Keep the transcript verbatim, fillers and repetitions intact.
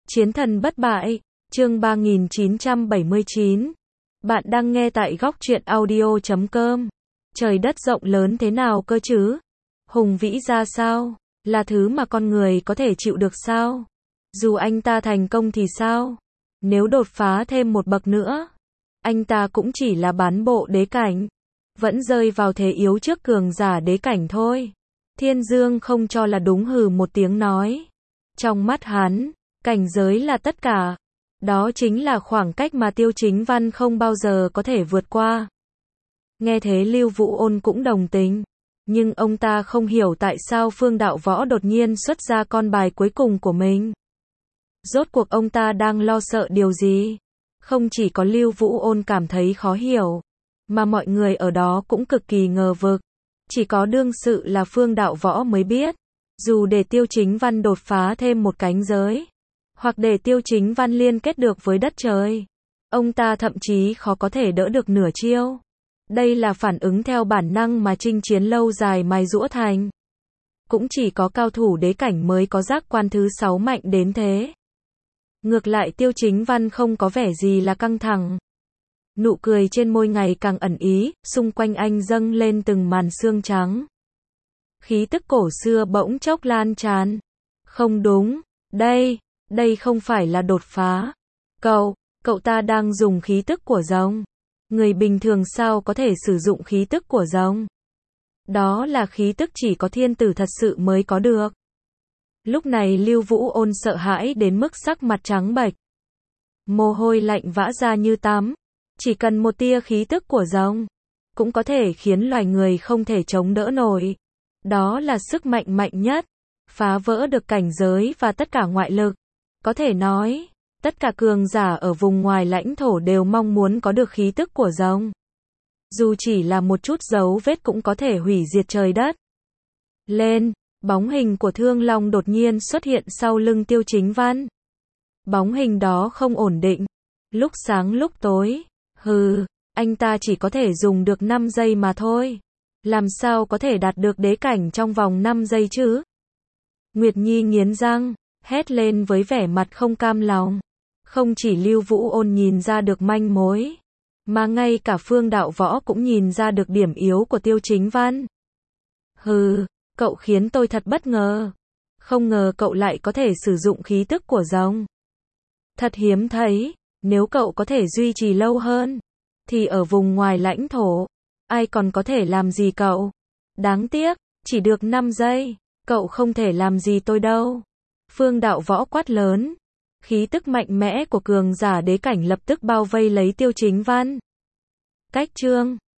Chiến thần bất bại, chương ba nghìn chín trăm bảy mươi chín. Bạn đang nghe tại góc truyện audio chấm com. Trời đất rộng lớn thế nào cơ chứ? Hùng vĩ ra sao? Là thứ mà con người có thể chịu được sao? Dù anh ta thành công thì sao? Nếu đột phá thêm một bậc nữa, anh ta cũng chỉ là bán bộ đế cảnh, vẫn rơi vào thế yếu trước cường giả đế cảnh thôi. Thiên Dương không cho là đúng, hừ một tiếng nói. Trong mắt hắn, cảnh giới là tất cả. Đó chính là khoảng cách mà Tiêu Chính Văn không bao giờ có thể vượt qua. Nghe thế Lưu Vũ Ôn cũng đồng tình. Nhưng ông ta không hiểu tại sao Phương Đạo Võ đột nhiên xuất ra con bài cuối cùng của mình. Rốt cuộc ông ta đang lo sợ điều gì? Không chỉ có Lưu Vũ Ôn cảm thấy khó hiểu, mà mọi người ở đó cũng cực kỳ ngờ vực. Chỉ có đương sự là Phương Đạo Võ mới biết. Dù để Tiêu Chính Văn đột phá thêm một cánh giới, hoặc để Tiêu Chính Văn liên kết được với đất trời, ông ta thậm chí khó có thể đỡ được nửa chiêu. Đây là phản ứng theo bản năng mà chinh chiến lâu dài mài giũa thành. Cũng chỉ có cao thủ đế cảnh mới có giác quan thứ sáu mạnh đến thế. Ngược lại Tiêu Chính Văn không có vẻ gì là căng thẳng. Nụ cười trên môi ngày càng ẩn ý, xung quanh anh dâng lên từng màn sương trắng. Khí tức cổ xưa bỗng chốc lan tràn. Không đúng, đây, đây không phải là đột phá. Cậu, cậu ta đang dùng khí tức của rồng. Người bình thường sao có thể sử dụng khí tức của rồng? Đó là khí tức chỉ có thiên tử thật sự mới có được. Lúc này Lưu Vũ Ôn sợ hãi đến mức sắc mặt trắng bệch. Mồ hôi lạnh vã ra như tắm. Chỉ cần một tia khí tức của rồng, cũng có thể khiến loài người không thể chống đỡ nổi. Đó là sức mạnh mạnh nhất, phá vỡ được cảnh giới và tất cả ngoại lực. Có thể nói, tất cả cường giả ở vùng ngoài lãnh thổ đều mong muốn có được khí tức của rồng. Dù chỉ là một chút dấu vết cũng có thể hủy diệt trời đất. Lên, bóng hình của Thương Long đột nhiên xuất hiện sau lưng Tiêu Chính Văn. Bóng hình đó không ổn định, lúc sáng lúc tối. Hừ, anh ta chỉ có thể dùng được năm giây mà thôi. Làm sao có thể đạt được đế cảnh trong vòng năm giây chứ? Nguyệt Nhi nghiến răng, hét lên với vẻ mặt không cam lòng. Không chỉ Lưu Vũ Ôn nhìn ra được manh mối, mà ngay cả Phương Đạo Võ cũng nhìn ra được điểm yếu của Tiêu Chính Văn. Hừ, cậu khiến tôi thật bất ngờ. Không ngờ cậu lại có thể sử dụng khí tức của rồng. Thật hiếm thấy, nếu cậu có thể duy trì lâu hơn, thì ở vùng ngoài lãnh thổ, ai còn có thể làm gì cậu? Đáng tiếc, chỉ được năm giây, cậu không thể làm gì tôi đâu. Phương Đạo Võ quát lớn. Khí tức mạnh mẽ của cường giả đế cảnh lập tức bao vây lấy Tiêu Chính Văn. Cách chương